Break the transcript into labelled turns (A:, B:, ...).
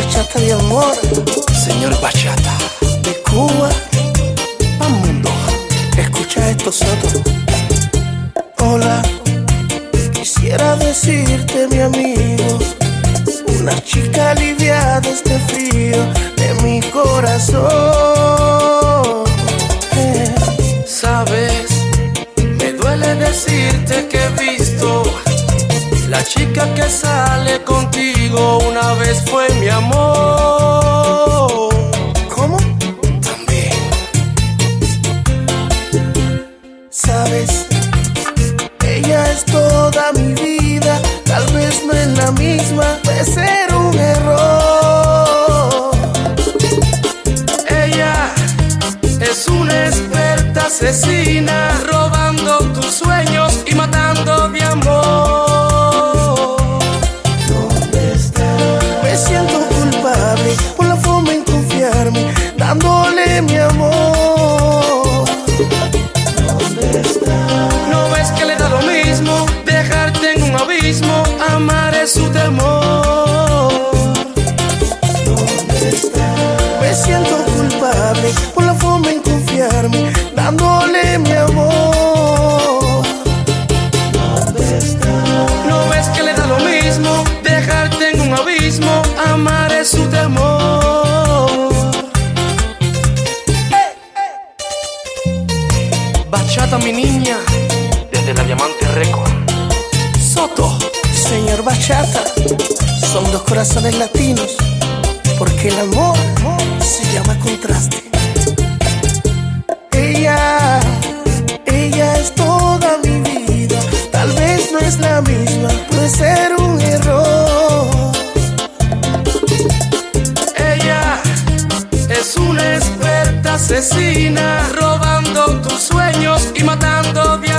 A: bachata de amor,
B: señor Bachata.
A: de Cuba al mundo. Escucha esto, Soto. Hola, quisiera decirte, mi amigo, una chica aliviada de este frío de mi corazón.
B: Sabes, me duele decirte que he visto la chica que sale contigo una vez fue mi amor.
A: ¿Cómo?
B: También.
A: Sabes, ella es toda mi vida, tal vez no es la misma, puede ser un error.
B: Ella es una experta asesina, robando tus sueños y matando de amor.
A: ¿Dónde está? Me siento culpable por la forma en confiarme, dándole mi amor. ¿Dónde está?
B: ¿No ves que le da lo mismo dejarte en un abismo? Amar es su temor.
A: ¿Dónde está? Me siento culpable por la forma en confiarme, dándole mi amor. ¿Dónde está?
B: ¿No ves que le da lo mismo dejarte en un abismo? Amar es su temor. Bachata, mi niña, desde la Diamante Record.
A: Soto, señor Bachata, son dos corazones latinos, porque el amor se llama contraste. Ella es toda mi vida, tal vez no es la misma, puede ser un error.
B: Ella es una experta asesina, robando tus sueños y matando de